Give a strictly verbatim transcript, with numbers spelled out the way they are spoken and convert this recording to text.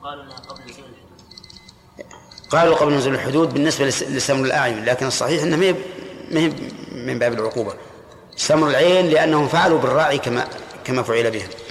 قالوا أنها قبل نزول الحدود. قالوا قبل نزول الحدود بالنسبة لسمر الأعين، لكن الصحيح أنه ما من باب العقوبة سمر العين، لأنهم فعلوا بالراعي كما كما فعل بهم.